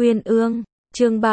Uyên ương, chương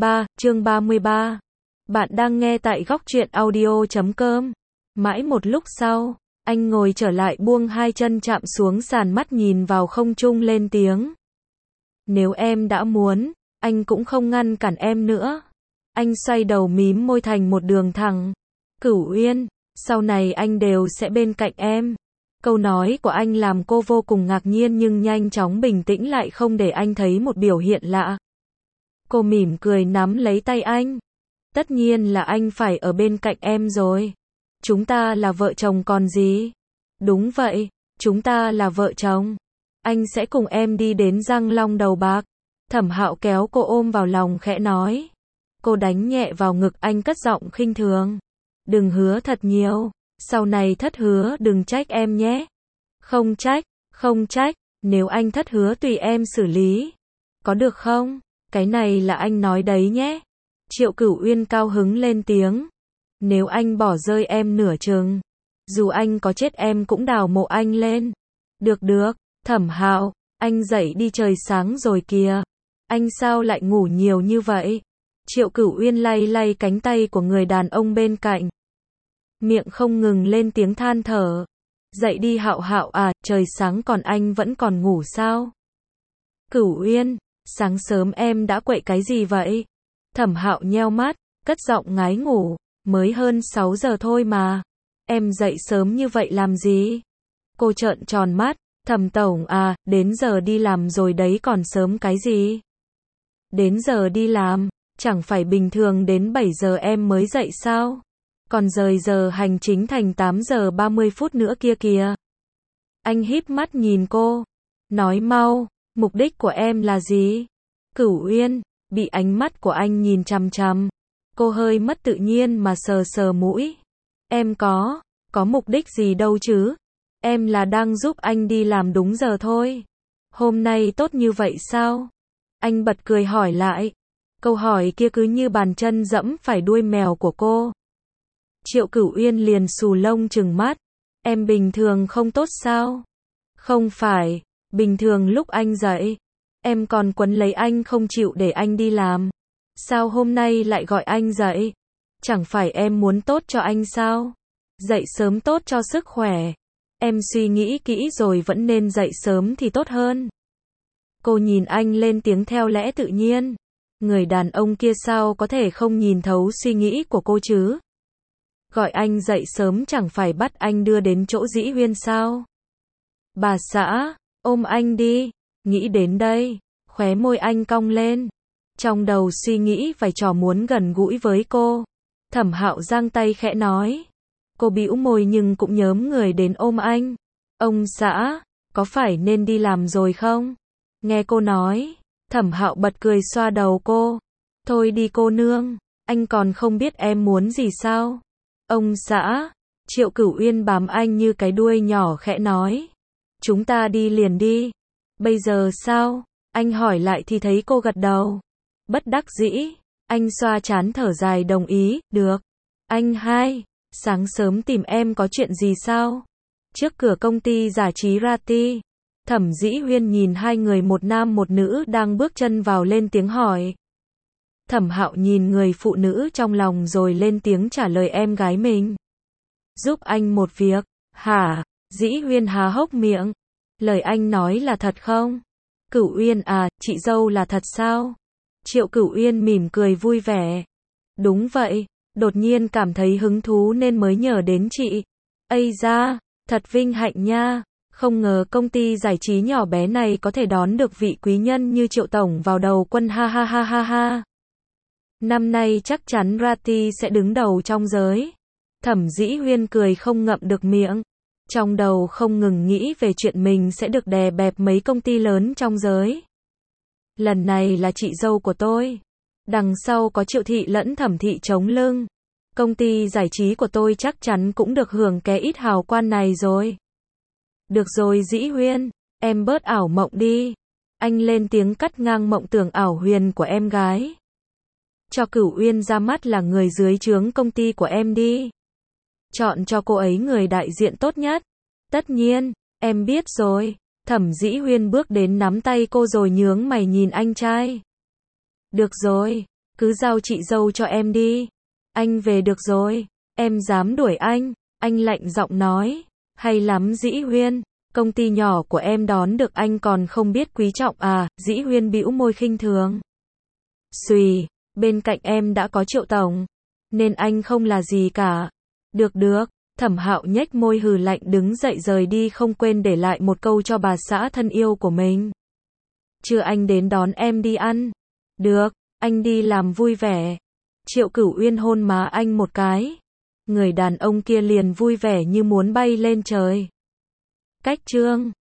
33. Bạn đang nghe tại góc truyện audio.com. Mãi một lúc sau, anh ngồi trở lại buông hai chân chạm xuống sàn, mắt nhìn vào không trung lên tiếng. Nếu em đã muốn, anh cũng không ngăn cản em nữa. Anh xoay đầu mím môi thành một đường thẳng. Cửu Uyên, sau này anh đều sẽ bên cạnh em. Câu nói của anh làm cô vô cùng ngạc nhiên nhưng nhanh chóng bình tĩnh lại, không để anh thấy một biểu hiện lạ. Cô mỉm cười nắm lấy tay anh. Tất nhiên là anh phải ở bên cạnh em rồi. Chúng ta là vợ chồng còn gì. Đúng vậy, chúng ta là vợ chồng. Anh sẽ cùng em đi đến Răng Long Đầu Bạc. Thẩm Hạo kéo cô ôm vào lòng khẽ nói. Cô đánh nhẹ vào ngực anh, cất giọng khinh thường. Đừng hứa thật nhiều. Sau này thất hứa đừng trách em nhé. Không trách, nếu anh thất hứa tùy em xử lý. Có được không? Cái này là anh nói đấy nhé. Triệu Cửu Uyên cao hứng lên tiếng. Nếu anh bỏ rơi em nửa chừng, dù anh có chết em cũng đào mộ anh lên. Được, Thẩm Hạo, anh dậy đi, trời sáng rồi kìa. Anh sao lại ngủ nhiều như vậy? Triệu Cửu Uyên lay lay cánh tay của người đàn ông bên cạnh. Miệng không ngừng lên tiếng than thở. Dậy đi Hạo Hạo à, trời sáng còn anh vẫn còn ngủ sao? Cửu Uyên, sáng sớm em đã quậy cái gì vậy? Thẩm Hạo nheo mắt, cất giọng ngái ngủ, mới hơn 6 giờ thôi mà. Em dậy sớm như vậy làm gì? Cô trợn tròn mắt, Thẩm tổng à, đến giờ đi làm rồi đấy, còn sớm cái gì? Đến giờ đi làm, chẳng phải bình thường đến 7 giờ em mới dậy sao? Còn rời giờ hành chính thành 8 giờ 30 phút nữa kia kìa. Anh híp mắt nhìn cô, nói mau, mục đích của em là gì? Cửu Uyên, bị ánh mắt của anh nhìn chằm chằm. Cô hơi mất tự nhiên mà sờ sờ mũi. Em có mục đích gì đâu chứ? Em là đang giúp anh đi làm đúng giờ thôi. Hôm nay tốt như vậy sao? Anh bật cười hỏi lại. Câu hỏi kia cứ như bàn chân dẫm phải đuôi mèo của cô. Triệu Cửu Uyên liền xù lông trừng mắt. Em bình thường không tốt sao? Không phải, bình thường lúc anh dậy, em còn quấn lấy anh không chịu để anh đi làm. Sao hôm nay lại gọi anh dậy? Chẳng phải em muốn tốt cho anh sao? Dậy sớm tốt cho sức khỏe. Em suy nghĩ kỹ rồi, vẫn nên dậy sớm thì tốt hơn. Cô nhìn anh lên tiếng theo lẽ tự nhiên. Người đàn ông kia sao có thể không nhìn thấu suy nghĩ của cô chứ? Gọi anh dậy sớm chẳng phải bắt anh đưa đến chỗ Dĩ Huyên sao? Bà xã, ôm anh đi. Nghĩ đến đây, khóe môi anh cong lên. Trong đầu suy nghĩ vài trò muốn gần gũi với cô. Thẩm Hạo giang tay khẽ nói. Cô bĩu môi nhưng cũng nhớm người đến ôm anh. Ông xã, có phải nên đi làm rồi không? Nghe cô nói, Thẩm Hạo bật cười xoa đầu cô. Thôi đi cô nương, anh còn không biết em muốn gì sao? Ông xã, Triệu Cửu Uyên bám anh như cái đuôi nhỏ khẽ nói. Chúng ta đi liền đi. Bây giờ sao? Anh hỏi lại thì thấy cô gật đầu. Bất đắc dĩ, anh xoa trán thở dài đồng ý, được. Anh hai, sáng sớm tìm em có chuyện gì sao? Trước cửa công ty giải trí Rati, Thẩm Dĩ Huyên nhìn hai người, một nam một nữ đang bước chân vào, lên tiếng hỏi. Thẩm Hạo nhìn người phụ nữ trong lòng rồi lên tiếng trả lời em gái mình. Giúp anh một việc. Hả? Dĩ Huyên há hốc miệng. Lời anh nói là thật không? Cửu Uyên à, chị dâu là thật sao? Triệu Cửu Uyên mỉm cười vui vẻ. Đúng vậy, đột nhiên cảm thấy hứng thú nên mới nhờ đến chị. Ây da, thật vinh hạnh nha. Không ngờ công ty giải trí nhỏ bé này có thể đón được vị quý nhân như Triệu tổng vào đầu quân, ha ha ha ha ha. Năm nay chắc chắn Rati sẽ đứng đầu trong giới. Thẩm Dĩ Huyên cười không ngậm được miệng. Trong đầu không ngừng nghĩ về chuyện mình sẽ được đè bẹp mấy công ty lớn trong giới. Lần này là chị dâu của tôi. Đằng sau có Triệu thị lẫn Thẩm thị chống lưng. Công ty giải trí của tôi chắc chắn cũng được hưởng cái ít hào quang này rồi. Được rồi Dĩ Huyên, em bớt ảo mộng đi. Anh lên tiếng cắt ngang mộng tưởng ảo huyền của em gái. Cho Cửu Uyên ra mắt là người dưới trướng công ty của em đi. Chọn cho cô ấy người đại diện tốt nhất. Tất nhiên, em biết rồi. Thẩm Dĩ Huyên bước đến nắm tay cô rồi nhướng mày nhìn anh trai. Được rồi, cứ giao chị dâu cho em đi. Anh về được rồi, em dám đuổi anh lạnh giọng nói. Hay lắm Dĩ Huyên, công ty nhỏ của em đón được anh còn không biết quý trọng à, Dĩ Huyên bĩu môi khinh thường. Xùy, bên cạnh em đã có Triệu tổng, nên anh không là gì cả. Được, Thẩm Hạo nhếch môi hừ lạnh đứng dậy rời đi không quên để lại một câu cho bà xã thân yêu của mình. Chưa anh đến đón em đi ăn. Được, anh đi làm vui vẻ. Triệu Cửu Uyên hôn má anh một cái. Người đàn ông kia liền vui vẻ như muốn bay lên trời. Cách chương